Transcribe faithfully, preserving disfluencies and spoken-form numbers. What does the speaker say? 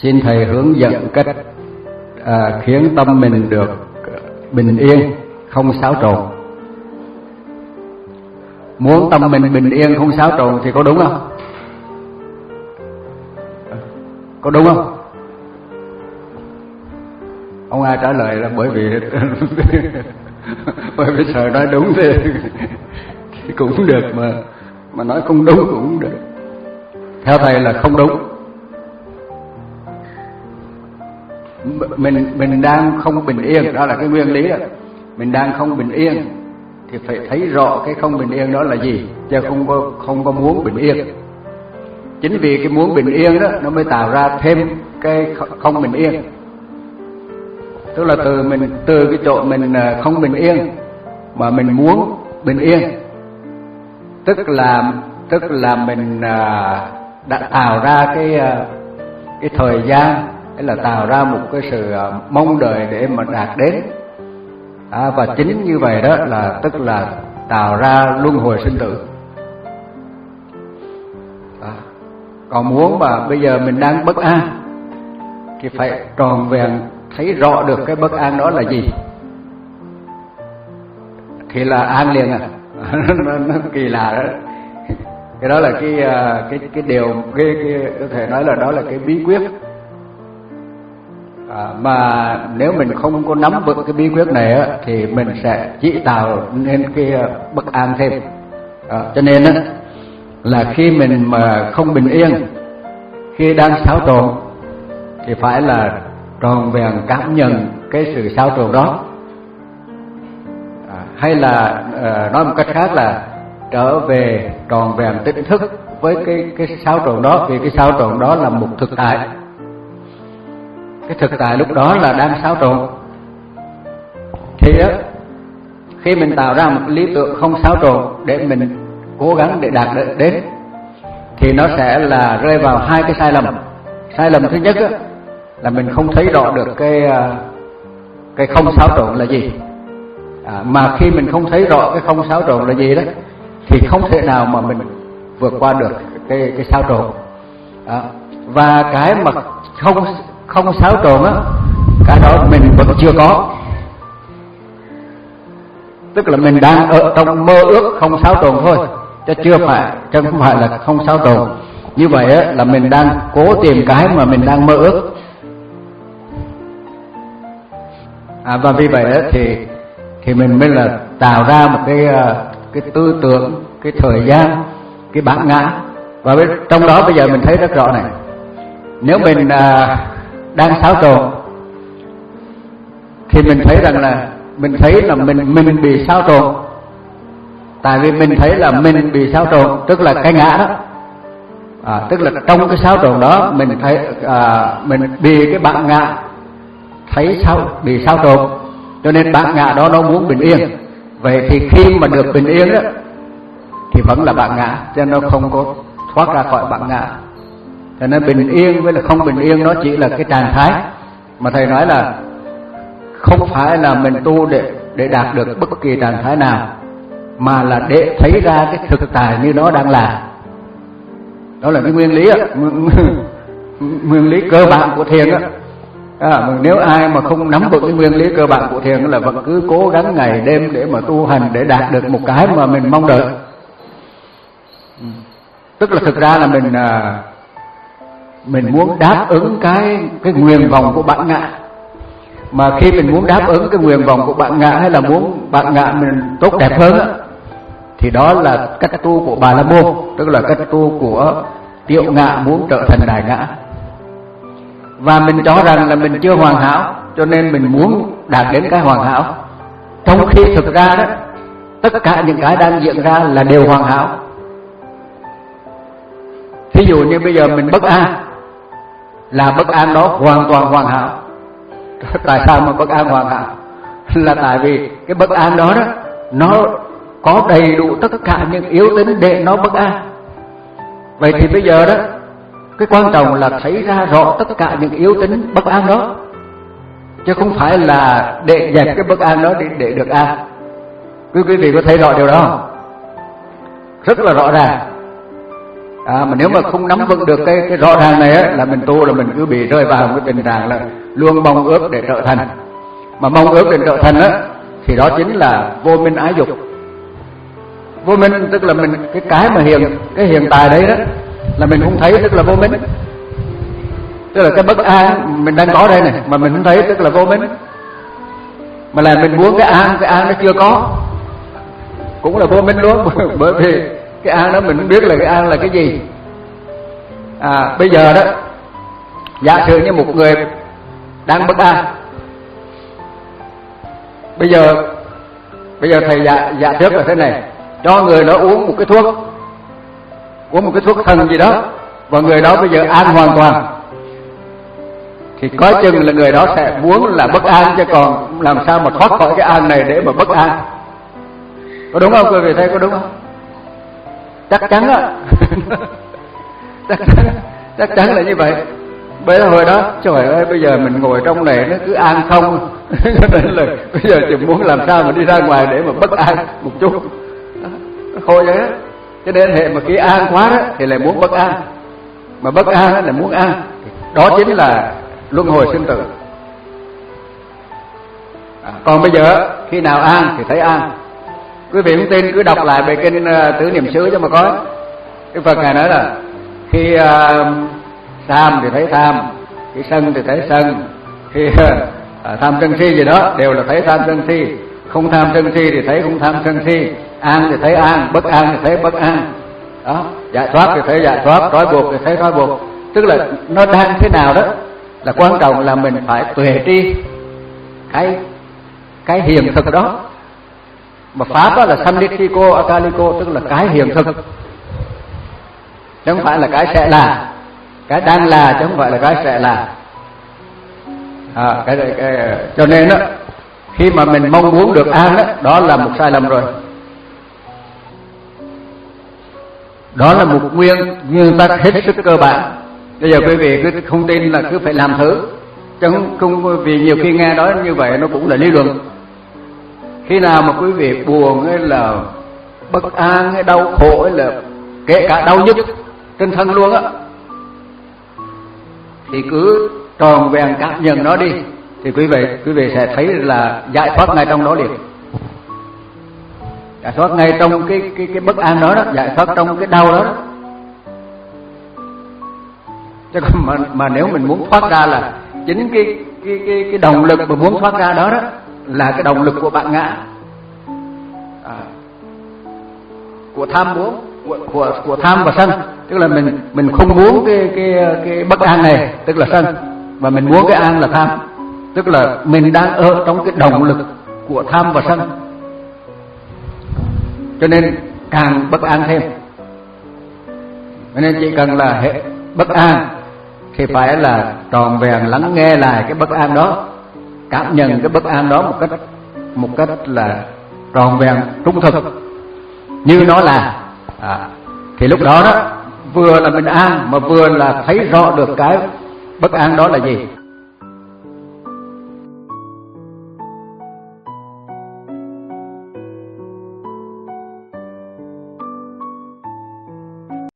xin thầy hướng dẫn cách à, khiến tâm mình được bình yên, không xáo trộn. Muốn tâm mình bình yên không xáo trộn thì có đúng không? Có đúng không? Không ai trả lời là bởi vì bởi vì sợ nói đúng thì, thì cũng được, mà mà nói không đúng cũng được. Theo thầy là không đúng. Mình mình đang không bình yên, đó là cái nguyên lý đó. Mình đang không bình yên thì phải thấy rõ cái không bình yên đó là gì, chứ không có không có muốn bình yên. Chính vì cái muốn bình yên đó nó mới tạo ra thêm cái không bình yên. Tức là từ mình từ cái chỗ mình không bình yên mà mình muốn bình yên, tức là tức là mình đã tạo ra cái cái thời gian, hay là tạo ra một cái sự mong đợi để mà đạt đến. À, và chính như vậy đó là tức là tạo ra luân hồi sinh tử. À, còn muốn mà bây giờ mình đang bất an thì phải tròn vẹn thấy rõ được cái bất an đó là gì thì là an liền à. nó, nó kỳ lạ đó. Cái đó là cái cái cái điều cái, cái có thể nói là đó là cái bí quyết. À, mà nếu mình không có nắm vững cái bí quyết này á, thì mình sẽ chỉ tạo nên cái bất an thêm. À, cho nên á, là khi mình mà không bình yên, khi đang xáo trộn thì phải là tròn vẹn cảm nhận cái sự xáo trộn đó. À, hay là à, nói một cách khác là trở về tròn vẹn tỉnh thức với cái cái xáo trộn đó, vì cái xáo trộn đó là một thực tại. Cái thực tại lúc đó là đang xáo trộn. Thì á, khi mình tạo ra một lý tưởng không xáo trộn để mình cố gắng để đạt đến, thì nó sẽ là rơi vào hai cái sai lầm. Sai lầm thứ nhất á, là mình không thấy rõ được cái cái không xáo trộn là gì. À, mà khi mình không thấy rõ cái không xáo trộn là gì đó, thì không thể nào mà mình vượt qua được cái cái xáo trộn. À, và cái mà không không xáo trộn á, cái đó mình vẫn chưa có. Tức là mình đang ở trong mơ ước không xáo trộn thôi, chứ chưa phải, chứ không phải là không xáo trộn. Như vậy á, là mình đang cố tìm cái mà mình đang mơ ước. À, và vì vậy á, thì thì mình mới là tạo ra một cái cái tư tưởng, cái thời gian, cái bản ngã. Và trong đó bây giờ mình thấy rất rõ này, nếu mình à, đang xáo trộn thì mình thấy rằng là mình thấy là mình mình bị xáo trộn. Tại vì mình thấy là mình bị xáo trộn, tức là cái ngã đó. À, tức là trong cái xáo trộn đó mình thấy à, mình bị cái bản ngã thấy sao bị xáo trộn, cho nên bản ngã đó nó muốn bình yên. Vậy thì khi mà được bình yên đó thì vẫn là bản ngã, cho nên nó không có thoát ra khỏi bản ngã. Cho nên bình yên với là không bình yên nó chỉ là cái trạng thái. Mà thầy nói là không phải là mình tu để để đạt được bất kỳ trạng thái nào, mà là để thấy ra cái thực tại như nó đang là. Đó là cái nguyên lý á, nguyên lý cơ bản của thiền á. À, nếu ai mà không nắm vững cái nguyên lý cơ bản của thiền là vẫn cứ cố gắng ngày đêm để mà tu hành để đạt được một cái mà mình mong đợi. Tức là thực ra là mình mình muốn đáp ứng cái cái nguyện vọng của bản ngã. Mà khi mình muốn đáp ứng cái nguyện vọng của bản ngã, hay là muốn bản ngã mình tốt đẹp hơn á, thì đó là cách tu của Bà La Môn, tức là cách tu của tiểu ngã muốn trở thành đại ngã. Và mình cho rằng là mình chưa hoàn hảo, cho nên mình muốn đạt đến cái hoàn hảo, trong khi thực ra đó tất cả những cái đang diễn ra là đều hoàn hảo. Thí dụ như bây giờ mình bất an, là bất an đó hoàn toàn hoàn hảo. Tại sao mà bất an hoàn hảo? Là tại vì cái bất an đó, đó nó có đầy đủ tất cả những yếu tính để nó bất an. Vậy thì bây giờ đó, cái quan trọng là thấy ra rõ tất cả những yếu tính bất an đó, chứ không phải là để dẹp cái bất an đó để, để được an. Quý quý vị có thấy rõ điều đó không? Rất là rõ ràng. À, mà nếu mà không nắm vững được cái cái rõ ràng này á, là mình tu là mình cứ bị rơi vào cái tình trạng là luôn mong ước để trở thành. Mà mong ước để trở thành á thì đó chính là vô minh ái dục. Vô minh tức là mình cái cái mà hiện cái hiện tại đấy đó là mình không thấy, tức là vô minh. Tức là cái bất an mình đang có đây này mà mình không thấy, tức là vô minh. Mà là mình muốn cái an, cái an nó chưa có, cũng là vô minh luôn. Bởi vì cái an đó mình không biết là cái an là cái gì. À, bây giờ đó giả sử như một người đang bất an, bây giờ bây giờ thầy giả giả trước là thế này, cho người đó uống một cái thuốc, uống một cái thuốc thần gì đó, và người đó bây giờ an hoàn toàn, thì có chừng là người đó sẽ muốn là bất an, chứ còn làm sao mà thoát khỏi cái an này để mà bất an. Có đúng không quý vị, thấy có đúng không? Chắc chắn á. chắc chắn chắc chắn là như vậy. Bởi hồi đó trời ơi, bây giờ mình ngồi trong này nó cứ an không. Cho nên là bây giờ chỉ muốn làm sao mà đi ra ngoài để mà bất an một chút. Nó khổ vậy đó. Cho nên hệ mà khi an quá đó thì lại muốn bất an, mà bất an là muốn an. Đó chính là luân hồi sinh tử. À, còn bây giờ khi nào an thì thấy an. Quý vị không tin cứ đọc lại bài kinh uh, Tứ Niệm xứ cho mà có. Cái Phật ngài nói là khi uh, tham thì thấy tham, khi sân thì thấy sân, khi uh, tham sân si gì đó đều là thấy tham sân si, không tham sân si thì thấy không tham sân si, an thì thấy an, bất an thì thấy bất an. Đó, giải thoát thì thấy giải thoát, trói buộc thì thấy trói buộc. Tức là nó đang thế nào đó là quan trọng là mình phải tuệ tri cái cái hiện thực đó. Mà pháp đó là samnitthiko akaliko, tức là cái hiện thực, chứ không phải là cái sẽ là, cái đang là chứ không phải là cái sẽ là. À, cái, cái, cái, cho nên đó, khi mà mình mong muốn được an đó, đó là một sai lầm rồi. Đó là một nguyên nguyên tắc hết sức cơ bản. Bây giờ quý vị cứ không tin là cứ phải làm thử, chứ không, không vì nhiều khi nghe nói như vậy nó cũng là lý luận. Khi nào mà quý vị buồn hay là bất an hay đau khổ hay là kể cả đau nhức trên thân luôn á, thì cứ tròn vẹn cảm nhận nó đi, thì quý vị quý vị sẽ thấy là giải thoát ngay trong đó liền. Giải thoát ngay trong cái cái cái bất an đó đó, giải thoát trong cái đau đó, đó. Chứ còn mà, mà nếu mình muốn thoát ra là chính cái cái cái cái động lực mà muốn thoát ra đó đó là cái động lực của bạn ngã, à, của tham muốn, của, của của tham và sân. Tức là mình mình không muốn cái cái cái bất an này, tức là sân, và mình muốn cái an là tham. Tức là mình đang ở trong cái động lực của tham và sân, cho nên càng bất an thêm. Cho nên chỉ cần là hệ bất an thì phải là tròn vẹn lắng nghe lại cái bất an đó, cảm nhận cái bất an đó một cách một cách là tròn vẹn trung thực như nó là, à, thì lúc đó đó vừa là mình an mà vừa là thấy rõ được cái bất an đó là gì.